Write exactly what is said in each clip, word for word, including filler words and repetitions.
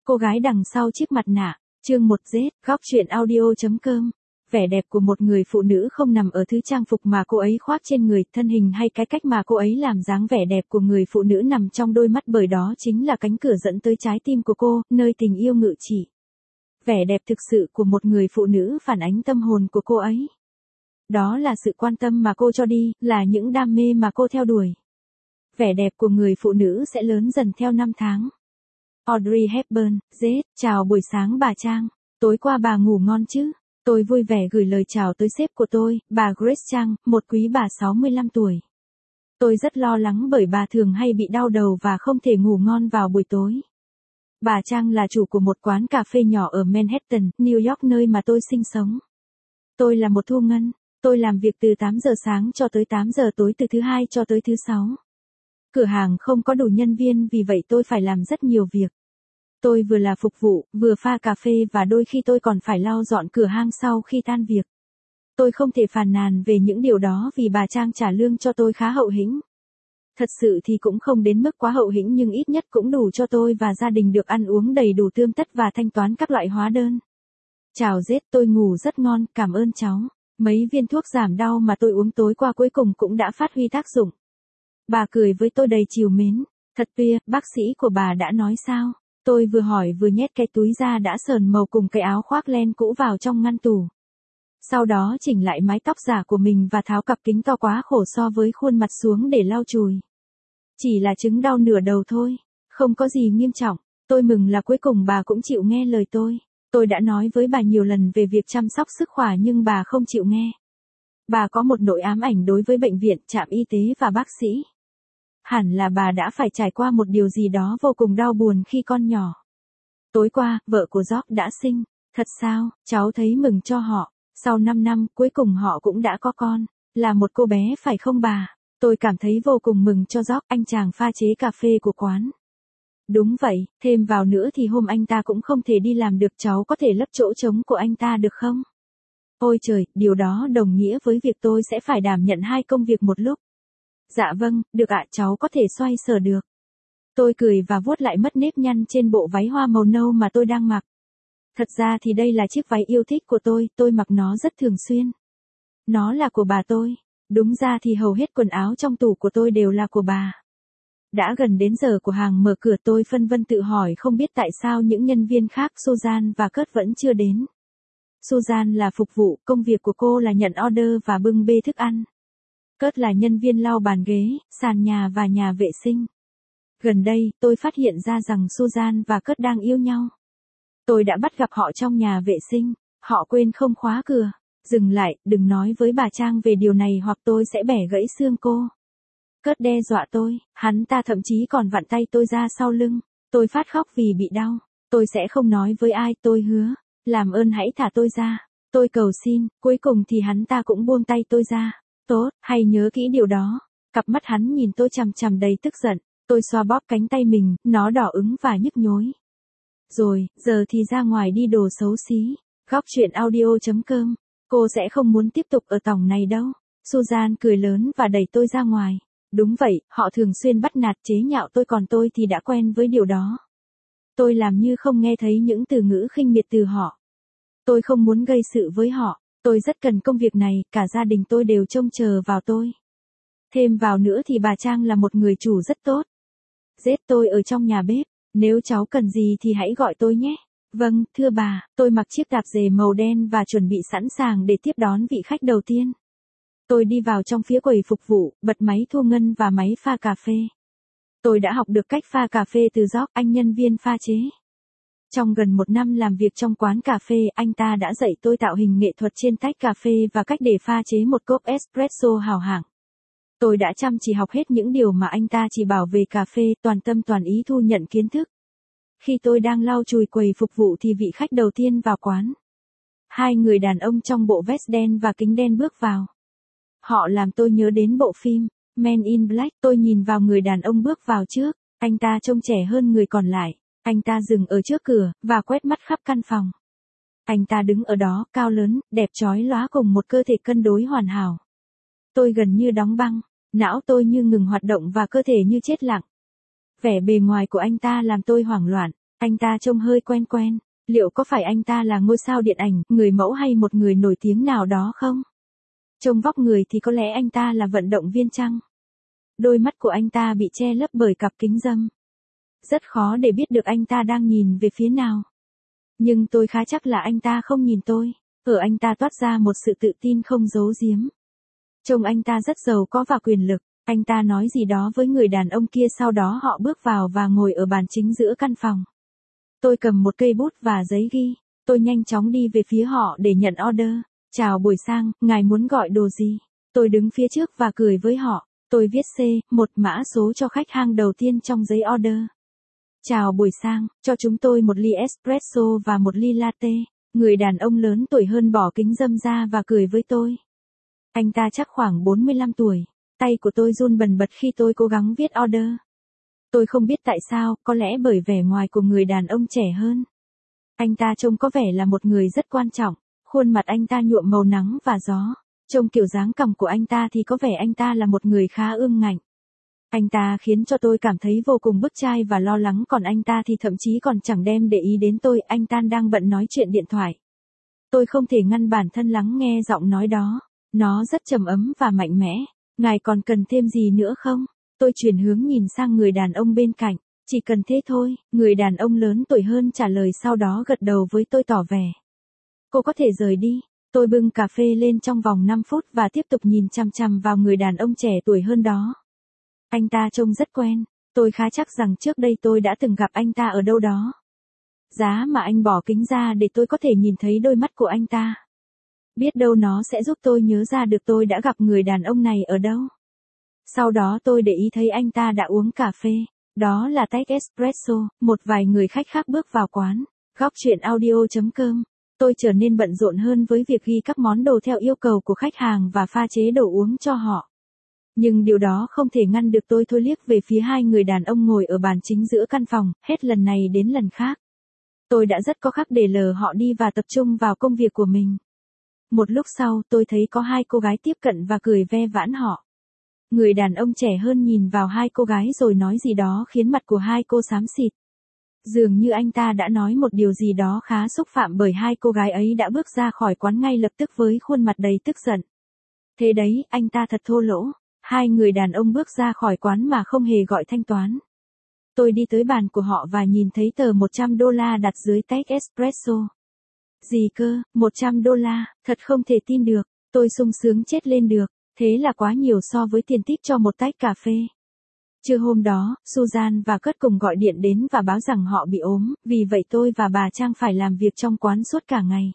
Cô gái đằng sau chiếc mặt nạ, chương một Z, góc truyện audio.com. Vẻ đẹp của một người phụ nữ không nằm ở thứ trang phục mà cô ấy khoác trên người, thân hình hay cái cách mà cô ấy làm dáng vẻ đẹp của người phụ nữ nằm trong đôi mắt, bởi đó chính là cánh cửa dẫn tới trái tim của cô, nơi tình yêu ngự trị. Vẻ đẹp thực sự của một người phụ nữ phản ánh tâm hồn của cô ấy. Đó là sự quan tâm mà cô cho đi, là những đam mê mà cô theo đuổi. Vẻ đẹp của người phụ nữ sẽ lớn dần theo năm tháng. Audrey Hepburn, Z, chào buổi sáng bà Trang. Tối qua bà ngủ ngon chứ? Tôi vui vẻ gửi lời chào tới sếp của tôi, bà Grace Trang, một quý bà sáu mươi lăm tuổi. Tôi rất lo lắng bởi bà thường hay bị đau đầu và không thể ngủ ngon vào buổi tối. Bà Trang là chủ của một quán cà phê nhỏ ở Manhattan, New York, nơi mà tôi sinh sống. Tôi là một thu ngân. Tôi làm việc từ tám giờ sáng cho tới tám giờ tối, từ thứ hai cho tới thứ sáu. Cửa hàng không có đủ nhân viên, vì vậy tôi phải làm rất nhiều việc. Tôi vừa là phục vụ, vừa pha cà phê và đôi khi tôi còn phải lau dọn cửa hàng sau khi tan việc. Tôi không thể phàn nàn về những điều đó vì bà Trang trả lương cho tôi khá hậu hĩnh. Thật sự thì cũng không đến mức quá hậu hĩnh, nhưng ít nhất cũng đủ cho tôi và gia đình được ăn uống đầy đủ tươm tất và thanh toán các loại hóa đơn. Chào Z, tôi ngủ rất ngon, cảm ơn cháu. Mấy viên thuốc giảm đau mà tôi uống tối qua cuối cùng cũng đã phát huy tác dụng. Bà cười với tôi đầy trìu mến. Thật tuyệt, bác sĩ của bà đã nói sao? Tôi vừa hỏi vừa nhét cái túi da đã sờn màu cùng cái áo khoác len cũ vào trong ngăn tủ. Sau đó chỉnh lại mái tóc giả của mình và tháo cặp kính to quá khổ so với khuôn mặt xuống để lau chùi. Chỉ là chứng đau nửa đầu thôi, không có gì nghiêm trọng. Tôi mừng là cuối cùng bà cũng chịu nghe lời tôi. Tôi đã nói với bà nhiều lần về việc chăm sóc sức khỏe nhưng bà không chịu nghe. Bà có một nỗi ám ảnh đối với bệnh viện, trạm y tế và bác sĩ. Hẳn là bà đã phải trải qua một điều gì đó vô cùng đau buồn khi con nhỏ. Tối qua, vợ của George đã sinh. Thật sao? Cháu thấy mừng cho họ. Sau năm năm, cuối cùng họ cũng đã có con. Là một cô bé phải không bà? Tôi cảm thấy vô cùng mừng cho George, anh chàng pha chế cà phê của quán. Đúng vậy, thêm vào nữa thì hôm anh ta cũng không thể đi làm được, cháu có thể lấp chỗ trống của anh ta được không? Ôi trời, điều đó đồng nghĩa với việc tôi sẽ phải đảm nhận hai công việc một lúc. Dạ vâng, được ạ, cháu có thể xoay sở được. Tôi cười và vuốt lại mất nếp nhăn trên bộ váy hoa màu nâu mà tôi đang mặc. Thật ra thì đây là chiếc váy yêu thích của tôi, tôi mặc nó rất thường xuyên. Nó là của bà tôi. Đúng ra thì hầu hết quần áo trong tủ của tôi đều là của bà. Đã gần đến giờ của hàng mở cửa, tôi phân vân tự hỏi không biết tại sao những nhân viên khác Susan và Kurt vẫn chưa đến. Susan là phục vụ, công việc của cô là nhận order và bưng bê thức ăn. Kurt là nhân viên lau bàn ghế, sàn nhà và nhà vệ sinh. Gần đây, tôi phát hiện ra rằng Susan và Kurt đang yêu nhau. Tôi đã bắt gặp họ trong nhà vệ sinh, họ quên không khóa cửa. Dừng lại, đừng nói với bà Trang về điều này hoặc tôi sẽ bẻ gãy xương cô. Kurt đe dọa tôi, hắn ta thậm chí còn vặn tay tôi ra sau lưng. Tôi phát khóc vì bị đau. Tôi sẽ không nói với ai, tôi hứa. Làm ơn hãy thả tôi ra. Tôi cầu xin, cuối cùng thì hắn ta cũng buông tay tôi ra. Tốt, hãy nhớ kỹ điều đó. Cặp mắt hắn nhìn tôi chằm chằm đầy tức giận. Tôi xoa bóp cánh tay mình, nó đỏ ứng và nhức nhối. Rồi, giờ thì ra ngoài đi đồ xấu xí. Góc truyện audio.com. Cô sẽ không muốn tiếp tục ở tòng này đâu. Susan cười lớn và đẩy tôi ra ngoài. Đúng vậy, họ thường xuyên bắt nạt chế nhạo tôi, còn tôi thì đã quen với điều đó. Tôi làm như không nghe thấy những từ ngữ khinh miệt từ họ. Tôi không muốn gây sự với họ. Tôi rất cần công việc này, cả gia đình tôi đều trông chờ vào tôi. Thêm vào nữa thì bà Trang là một người chủ rất tốt. Z, tôi ở trong nhà bếp. Nếu cháu cần gì thì hãy gọi tôi nhé. Vâng, thưa bà, tôi mặc chiếc tạp dề màu đen và chuẩn bị sẵn sàng để tiếp đón vị khách đầu tiên. Tôi đi vào trong phía quầy phục vụ, bật máy thu ngân và máy pha cà phê. Tôi đã học được cách pha cà phê từ George, anh nhân viên pha chế. Trong gần một năm làm việc trong quán cà phê, anh ta đã dạy tôi tạo hình nghệ thuật trên tách cà phê và cách để pha chế một cốc espresso hào hạng. Tôi đã chăm chỉ học hết những điều mà anh ta chỉ bảo về cà phê, toàn tâm toàn ý thu nhận kiến thức. Khi tôi đang lau chùi quầy phục vụ thì vị khách đầu tiên vào quán. Hai người đàn ông trong bộ vest đen và kính đen bước vào. Họ làm tôi nhớ đến bộ phim Men in Black. Tôi nhìn vào người đàn ông bước vào trước. Anh ta trông trẻ hơn người còn lại. Anh ta dừng ở trước cửa và quét mắt khắp căn phòng. Anh ta đứng ở đó, cao lớn, đẹp chói lóa cùng một cơ thể cân đối hoàn hảo. Tôi gần như đóng băng, não tôi như ngừng hoạt động và cơ thể như chết lặng. Vẻ bề ngoài của anh ta làm tôi hoảng loạn. Anh ta trông hơi quen quen, liệu có phải anh ta là ngôi sao điện ảnh, người mẫu hay một người nổi tiếng nào đó không? Trông vóc người thì có lẽ anh ta là vận động viên chăng? Đôi mắt của anh ta bị che lấp bởi cặp kính râm. Rất khó để biết được anh ta đang nhìn về phía nào. Nhưng tôi khá chắc là anh ta không nhìn tôi. Ở anh ta toát ra một sự tự tin không giấu giếm. Trông anh ta rất giàu có và quyền lực. Anh ta nói gì đó với người đàn ông kia, sau đó họ bước vào và ngồi ở bàn chính giữa căn phòng. Tôi cầm một cây bút và giấy ghi. Tôi nhanh chóng đi về phía họ để nhận order. Chào buổi sáng, ngài muốn gọi đồ gì? Tôi đứng phía trước và cười với họ. Tôi viết C, một mã số cho khách hàng đầu tiên trong giấy order. Chào buổi sáng, cho chúng tôi một ly espresso và một ly latte. Người đàn ông lớn tuổi hơn bỏ kính râm ra và cười với tôi. Anh ta chắc khoảng bốn mươi lăm tuổi. Tay của tôi run bần bật khi tôi cố gắng viết order. Tôi không biết tại sao, có lẽ bởi vẻ ngoài của người đàn ông trẻ hơn. Anh ta trông có vẻ là một người rất quan trọng. Khuôn mặt anh ta nhuộm màu nắng và gió. Trông kiểu dáng cằm của anh ta thì có vẻ anh ta là một người khá ương ngạnh. Anh ta khiến cho tôi cảm thấy vô cùng bức chai và lo lắng, còn anh ta thì thậm chí còn chẳng đem để ý đến tôi. Anh ta đang bận nói chuyện điện thoại. Tôi không thể ngăn bản thân lắng nghe giọng nói đó. Nó rất trầm ấm và mạnh mẽ. Ngài còn cần thêm gì nữa không? Tôi chuyển hướng nhìn sang người đàn ông bên cạnh. Chỉ cần thế thôi, người đàn ông lớn tuổi hơn trả lời, sau đó gật đầu với tôi tỏ vẻ. Cô có thể rời đi. Tôi bưng cà phê lên trong vòng năm phút và tiếp tục nhìn chằm chằm vào người đàn ông trẻ tuổi hơn đó. Anh ta trông rất quen. Tôi khá chắc rằng trước đây tôi đã từng gặp anh ta ở đâu đó. Giá mà anh bỏ kính ra để tôi có thể nhìn thấy đôi mắt của anh ta. Biết đâu nó sẽ giúp tôi nhớ ra được tôi đã gặp người đàn ông này ở đâu. Sau đó tôi để ý thấy anh ta đã uống cà phê. Đó là tách espresso. Một vài người khách khác bước vào quán. Góc chuyện audio chấm com. Tôi trở nên bận rộn hơn với việc ghi các món đồ theo yêu cầu của khách hàng và pha chế đồ uống cho họ. Nhưng điều đó không thể ngăn được tôi thôi liếc về phía hai người đàn ông ngồi ở bàn chính giữa căn phòng, hết lần này đến lần khác. Tôi đã rất có khắc để lờ họ đi và tập trung vào công việc của mình. Một lúc sau, tôi thấy có hai cô gái tiếp cận và cười ve vãn họ. Người đàn ông trẻ hơn nhìn vào hai cô gái rồi nói gì đó khiến mặt của hai cô xám xịt. Dường như anh ta đã nói một điều gì đó khá xúc phạm, bởi hai cô gái ấy đã bước ra khỏi quán ngay lập tức với khuôn mặt đầy tức giận. Thế đấy, anh ta thật thô lỗ. Hai người đàn ông bước ra khỏi quán mà không hề gọi thanh toán. Tôi đi tới bàn của họ và nhìn thấy tờ một trăm đô la đặt dưới tách espresso. Gì cơ, một trăm đô la, thật không thể tin được. Tôi sung sướng chết lên được. Thế là quá nhiều so với tiền tip cho một tách cà phê. Trưa hôm đó, Susan và Kurt cùng gọi điện đến và báo rằng họ bị ốm, vì vậy tôi và bà Trang phải làm việc trong quán suốt cả ngày.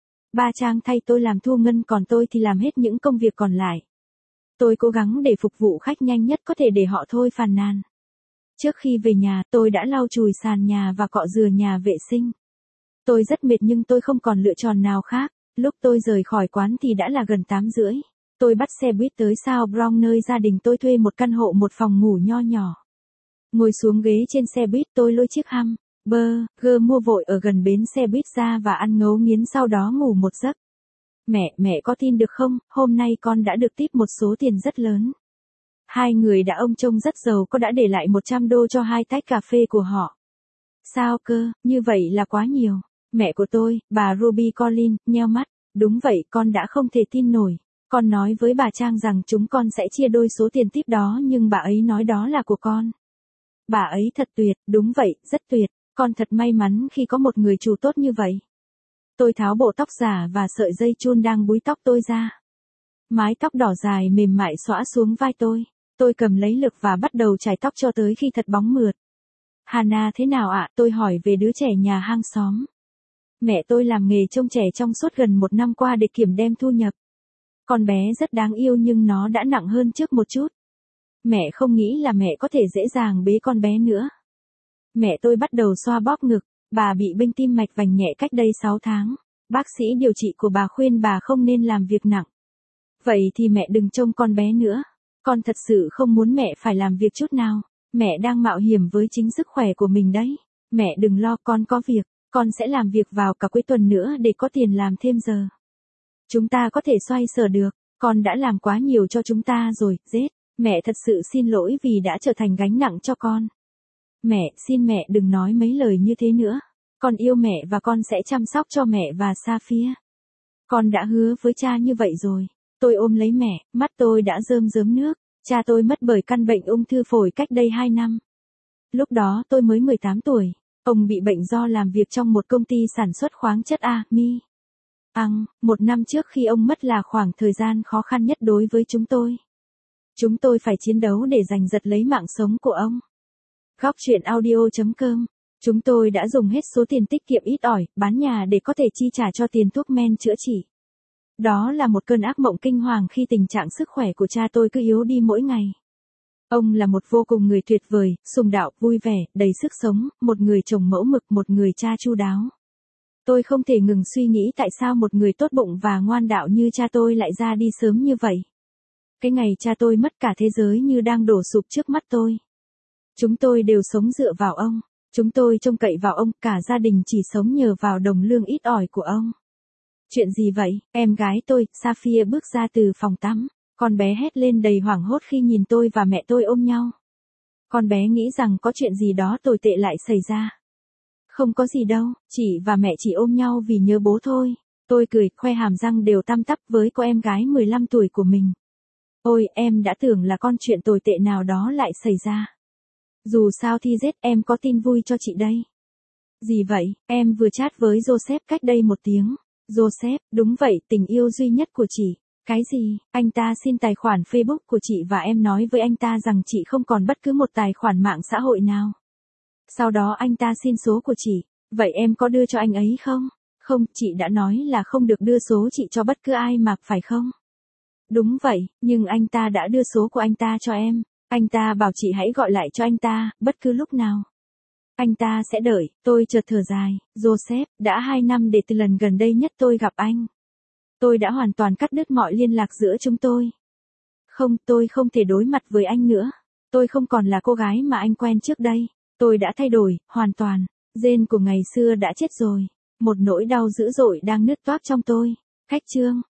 Bà Trang thay tôi làm thu ngân, còn tôi thì làm hết những công việc còn lại. Tôi cố gắng để phục vụ khách nhanh nhất có thể để họ thôi phàn nàn. Trước khi về nhà, tôi đã lau chùi sàn nhà và cọ rửa nhà vệ sinh. Tôi rất mệt nhưng tôi không còn lựa chọn nào khác. Lúc tôi rời khỏi quán thì đã là gần tám rưỡi. Tôi bắt xe buýt tới South Bronx, nơi gia đình tôi thuê một căn hộ một phòng ngủ nho nhỏ. Ngồi xuống ghế trên xe buýt, tôi lôi chiếc ham burger mua vội ở gần bến xe buýt ra và ăn ngấu nghiến, sau đó ngủ một giấc. Mẹ, mẹ có tin được không, hôm nay con đã được tip một số tiền rất lớn. Hai người đã ông trông rất giàu có đã để lại một trăm đô cho hai tách cà phê của họ. Sao cơ, như vậy là quá nhiều. Mẹ của tôi, bà Ruby Collins, nheo mắt. Đúng vậy, con đã không thể tin nổi. Con nói với bà Trang rằng chúng con sẽ chia đôi số tiền tip đó, nhưng bà ấy nói đó là của con. Bà ấy thật tuyệt, đúng vậy, rất tuyệt. Con thật may mắn khi có một người chủ tốt như vậy. Tôi tháo bộ tóc giả và sợi dây chun đang búi tóc tôi ra. Mái tóc đỏ dài mềm mại xõa xuống vai tôi. Tôi cầm lấy lược và bắt đầu chải tóc cho tới khi thật bóng mượt. Hannah thế nào ạ? Tôi hỏi về đứa trẻ nhà hàng xóm. Mẹ tôi làm nghề trông trẻ trong suốt gần một năm qua để kiểm đếm thu nhập. Con bé rất đáng yêu nhưng nó đã nặng hơn trước một chút. Mẹ không nghĩ là mẹ có thể dễ dàng bế con bé nữa. Mẹ tôi bắt đầu xoa bóp ngực. Bà bị bệnh tim mạch vành nhẹ cách đây sáu tháng. Bác sĩ điều trị của bà khuyên bà không nên làm việc nặng. Vậy thì mẹ đừng trông con bé nữa. Con thật sự không muốn mẹ phải làm việc chút nào. Mẹ đang mạo hiểm với chính sức khỏe của mình đấy. Mẹ đừng lo, con có việc. Con sẽ làm việc vào cả cuối tuần nữa để có tiền làm thêm giờ. Chúng ta có thể xoay sở được. Con đã làm quá nhiều cho chúng ta rồi, Zed. Mẹ thật sự xin lỗi vì đã trở thành gánh nặng cho con. Mẹ, xin mẹ đừng nói mấy lời như thế nữa. Con yêu mẹ và con sẽ chăm sóc cho mẹ và Safia. Con đã hứa với cha như vậy rồi. Tôi ôm lấy mẹ, mắt tôi đã rơm rớm nước. Cha tôi mất bởi căn bệnh ung thư phổi cách đây hai năm. Lúc đó tôi mới mười tám tuổi. Ông bị bệnh do làm việc trong một công ty sản xuất khoáng chất A, Mi. Ăn, một năm trước khi ông mất là khoảng thời gian khó khăn nhất đối với chúng tôi. Chúng tôi phải chiến đấu để giành giật lấy mạng sống của ông. Góc truyện audio chấm com. Chúng tôi đã dùng hết số tiền tiết kiệm ít ỏi, bán nhà để có thể chi trả cho tiền thuốc men chữa trị. Đó là một cơn ác mộng kinh hoàng khi tình trạng sức khỏe của cha tôi cứ yếu đi mỗi ngày. Ông là một vô cùng người tuyệt vời, sùng đạo, vui vẻ, đầy sức sống, một người chồng mẫu mực, một người cha chu đáo. Tôi không thể ngừng suy nghĩ tại sao một người tốt bụng và ngoan đạo như cha tôi lại ra đi sớm như vậy. Cái ngày cha tôi mất cả thế giới như đang đổ sụp trước mắt tôi. Chúng tôi đều sống dựa vào ông. Chúng tôi trông cậy vào ông, cả gia đình chỉ sống nhờ vào đồng lương ít ỏi của ông. Chuyện gì vậy? Em gái tôi, Safia bước ra từ phòng tắm. Con bé hét lên đầy hoảng hốt khi nhìn tôi và mẹ tôi ôm nhau. Con bé nghĩ rằng có chuyện gì đó tồi tệ lại xảy ra. Không có gì đâu, chị và mẹ chỉ ôm nhau vì nhớ bố thôi. Tôi cười, khoe hàm răng đều tăm tắp với cô em gái mười lăm tuổi của mình. Ôi, em đã tưởng là con chuyện tồi tệ nào đó lại xảy ra. Dù sao thì Z em có tin vui cho chị đây. Gì vậy, em vừa chat với Joseph cách đây một tiếng. Joseph, đúng vậy, tình yêu duy nhất của chị. Cái gì, anh ta xin tài khoản Facebook của chị và em nói với anh ta rằng chị không còn bất cứ một tài khoản mạng xã hội nào. Sau đó anh ta xin số của chị. Vậy em có đưa cho anh ấy không? Không, chị đã nói là không được đưa số chị cho bất cứ ai mà, phải không? Đúng vậy, nhưng anh ta đã đưa số của anh ta cho em. Anh ta bảo chị hãy gọi lại cho anh ta, bất cứ lúc nào. Anh ta sẽ đợi, tôi chợt thở dài. Joseph, đã hai năm để từ lần gần đây nhất tôi gặp anh. Tôi đã hoàn toàn cắt đứt mọi liên lạc giữa chúng tôi. Không, tôi không thể đối mặt với anh nữa. Tôi không còn là cô gái mà anh quen trước đây. Tôi đã thay đổi, hoàn toàn. Jane của ngày xưa đã chết rồi. Một nỗi đau dữ dội đang nứt toác trong tôi. Khách chương.